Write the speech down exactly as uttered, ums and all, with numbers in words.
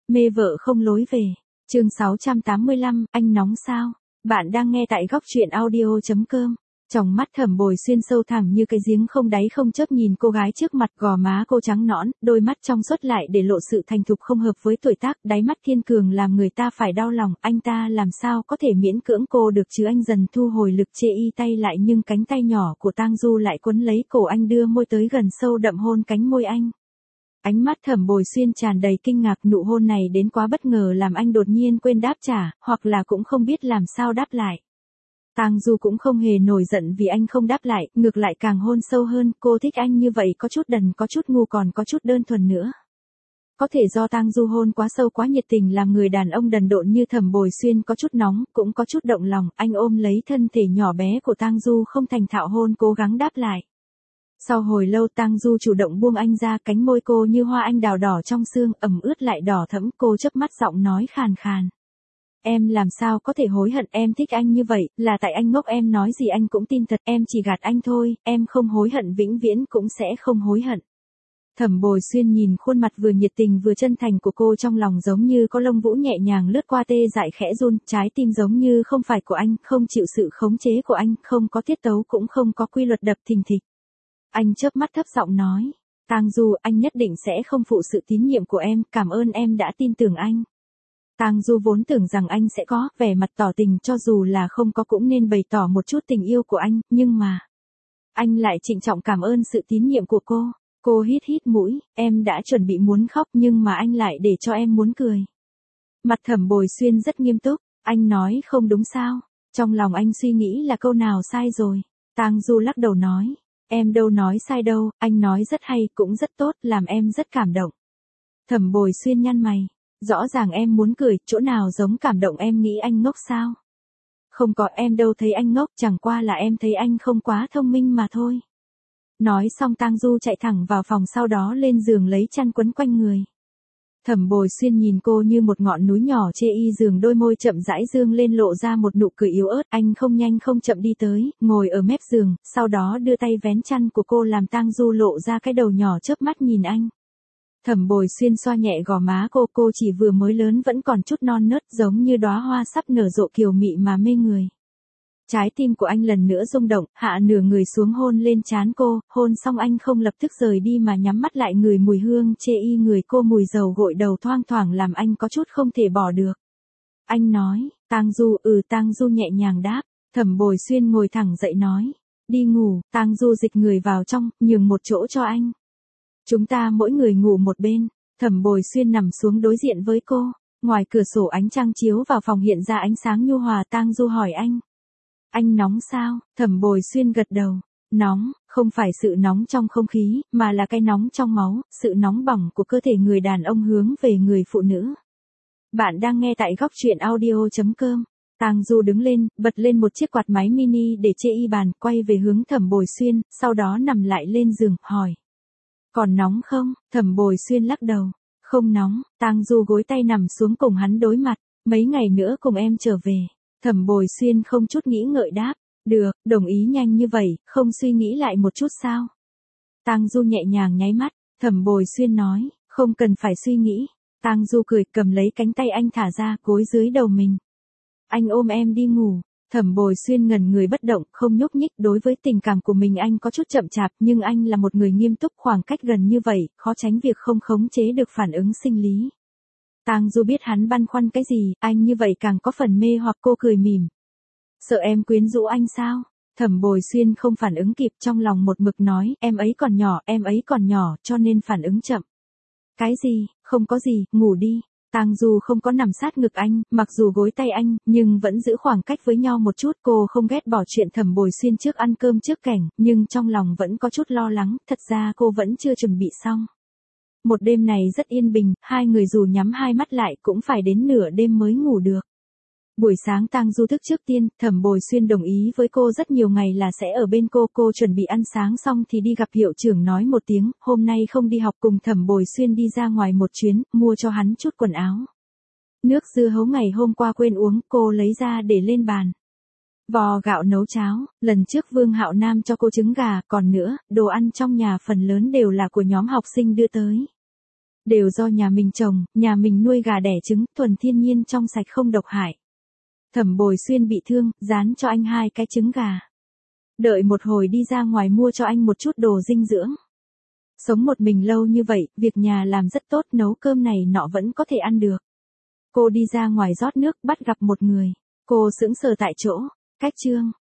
Mê vợ không lối về. Chương sáu trăm tám mươi lăm, anh nóng sao? Bạn đang nghe tại góc truyện audio chấm com. Trong mắt Thẩm Bồi Xuyên sâu thẳm như cái giếng không đáy không chớp nhìn cô gái trước mặt, gò má cô trắng nõn, đôi mắt trong suốt lại để lộ sự thành thục không hợp với tuổi tác, đáy mắt thiên cường làm người ta phải đau lòng, anh ta làm sao có thể miễn cưỡng cô được chứ? Anh dần thu hồi lực chê y tay lại, nhưng cánh tay nhỏ của Tang Du lại quấn lấy cổ anh, đưa môi tới gần sâu đậm hôn cánh môi anh. Ánh mắt Thẩm Bồi Xuyên tràn đầy kinh ngạc, nụ hôn này đến quá bất ngờ làm anh đột nhiên quên đáp trả, hoặc là cũng không biết làm sao đáp lại. Tang Du cũng không hề nổi giận vì anh không đáp lại, ngược lại càng hôn sâu hơn, cô thích anh như vậy, có chút đần, có chút ngu, còn có chút đơn thuần nữa. Có thể do Tang Du hôn quá sâu quá nhiệt tình làm người đàn ông đần độn như Thẩm Bồi Xuyên có chút nóng, cũng có chút động lòng, anh ôm lấy thân thể nhỏ bé của Tang Du không thành thạo hôn, cố gắng đáp lại. Sau hồi lâu Tang Du chủ động buông anh ra, cánh môi cô như hoa anh đào đỏ trong xương, ẩm ướt lại đỏ thẫm, cô chớp mắt giọng nói khàn khàn. Em làm sao có thể hối hận, em thích anh như vậy, là tại anh ngốc, em nói gì anh cũng tin thật, em chỉ gạt anh thôi, em không hối hận, vĩnh viễn cũng sẽ không hối hận. Thẩm Bồi Xuyên nhìn khuôn mặt vừa nhiệt tình vừa chân thành của cô, trong lòng giống như có lông vũ nhẹ nhàng lướt qua, tê dại khẽ run, trái tim giống như không phải của anh, không chịu sự khống chế của anh, không có tiết tấu cũng không có quy luật, đập thình thịch. Anh chớp mắt thấp giọng nói, Tang Du, anh nhất định sẽ không phụ sự tín nhiệm của em, cảm ơn em đã tin tưởng anh. Tang Du vốn tưởng rằng anh sẽ có vẻ mặt tỏ tình, cho dù là không có cũng nên bày tỏ một chút tình yêu của anh, nhưng mà anh lại trịnh trọng cảm ơn sự tín nhiệm của cô. Cô hít hít mũi, em đã chuẩn bị muốn khóc nhưng mà anh lại để cho em muốn cười. Mặt Thẩm Bồi Xuyên rất nghiêm túc, anh nói không đúng sao? Trong lòng anh suy nghĩ là câu nào sai rồi. Tang Du lắc đầu nói, em đâu nói sai đâu, anh nói rất hay, cũng rất tốt, làm em rất cảm động. Thẩm Bồi Xuyên nhăn mày, rõ ràng em muốn cười, chỗ nào giống cảm động, em nghĩ anh ngốc sao? Không có, em đâu thấy anh ngốc, chẳng qua là em thấy anh không quá thông minh mà thôi. Nói xong Tang Du chạy thẳng vào phòng, sau đó lên giường lấy chăn quấn quanh người. Thẩm Bồi Xuyên nhìn cô như một ngọn núi nhỏ chê y giường, đôi môi chậm rãi dương lên lộ ra một nụ cười yếu ớt, anh không nhanh không chậm đi tới, ngồi ở mép giường, sau đó đưa tay vén chăn của cô làm Tang Du lộ ra cái đầu nhỏ, chớp mắt nhìn anh. Thẩm Bồi Xuyên xoa nhẹ gò má cô, cô chỉ vừa mới lớn vẫn còn chút non nớt, giống như đóa hoa sắp nở rộ, kiều mị mà mê người. Trái tim của anh lần nữa rung động, hạ nửa người xuống hôn lên trán cô, hôn xong anh không lập tức rời đi mà nhắm mắt lại, ngửi mùi hương chê y người cô, mùi dầu gội đầu thoang thoảng làm anh có chút không thể bỏ được. Anh nói, Tang Du, ừ. Tang Du nhẹ nhàng đáp. Thẩm Bồi Xuyên ngồi thẳng dậy nói, đi ngủ. Tang Du dịch người vào trong, nhường một chỗ cho anh. Chúng ta mỗi người ngủ một bên. Thẩm Bồi Xuyên nằm xuống đối diện với cô, ngoài cửa sổ ánh trăng chiếu vào phòng hiện ra ánh sáng nhu hòa. Tang Du hỏi anh, anh nóng sao? Thẩm Bồi Xuyên gật đầu, nóng, không phải sự nóng trong không khí, mà là cái nóng trong máu, sự nóng bỏng của cơ thể người đàn ông hướng về người phụ nữ. Bạn đang nghe tại góc truyện audio chấm com. Tang Du đứng lên, bật lên một chiếc quạt máy mini để chê y bàn, quay về hướng Thẩm Bồi Xuyên, sau đó nằm lại lên giường, hỏi, còn nóng không? Thẩm Bồi Xuyên lắc đầu, không nóng. Tang Du gối tay nằm xuống cùng hắn đối mặt, mấy ngày nữa cùng em trở về. Thẩm Bồi Xuyên không chút nghĩ ngợi đáp, được, đồng ý nhanh như vậy, không suy nghĩ lại một chút sao? Tang Du nhẹ nhàng nháy mắt, Thẩm Bồi Xuyên nói, không cần phải suy nghĩ. Tang Du cười, cầm lấy cánh tay anh thả ra, gối dưới đầu mình. Anh ôm em đi ngủ. Thẩm Bồi Xuyên ngẩn người bất động, không nhúc nhích, đối với tình cảm của mình anh có chút chậm chạp, nhưng anh là một người nghiêm túc, khoảng cách gần như vậy, khó tránh việc không khống chế được phản ứng sinh lý. Tang Du biết hắn băn khoăn cái gì, anh như vậy càng có phần mê hoặc. Cô cười mỉm. Sợ em quyến rũ anh sao? Thẩm Bồi Xuyên không phản ứng kịp, trong lòng một mực nói, em ấy còn nhỏ, em ấy còn nhỏ, cho nên phản ứng chậm. Cái gì? Không có gì, ngủ đi. Tang Du không có nằm sát ngực anh, mặc dù gối tay anh, nhưng vẫn giữ khoảng cách với nhau một chút. Cô không ghét bỏ chuyện Thẩm Bồi Xuyên trước ăn cơm trước cảnh, nhưng trong lòng vẫn có chút lo lắng, thật ra cô vẫn chưa chuẩn bị xong. Một đêm này rất yên bình, hai người dù nhắm hai mắt lại cũng phải đến nửa đêm mới ngủ được. Buổi sáng Tang Du thức trước tiên, Thẩm Bồi Xuyên đồng ý với cô rất nhiều ngày là sẽ ở bên cô. Cô chuẩn bị ăn sáng xong thì đi gặp hiệu trưởng nói một tiếng, hôm nay không đi học, cùng Thẩm Bồi Xuyên đi ra ngoài một chuyến, mua cho hắn chút quần áo. Nước dưa hấu ngày hôm qua quên uống, cô lấy ra để lên bàn. Vò gạo nấu cháo, lần trước Vương Hạo Nam cho cô trứng gà, còn nữa, đồ ăn trong nhà phần lớn đều là của nhóm học sinh đưa tới. Đều do nhà mình trồng, nhà mình nuôi gà đẻ trứng, thuần thiên nhiên trong sạch không độc hại. Thẩm Bồi Xuyên bị thương, dán cho anh hai cái trứng gà. Đợi một hồi đi ra ngoài mua cho anh một chút đồ dinh dưỡng. Sống một mình lâu như vậy, việc nhà làm rất tốt, nấu cơm này nọ vẫn có thể ăn được. Cô đi ra ngoài rót nước, bắt gặp một người. Cô sững sờ tại chỗ. Cách chương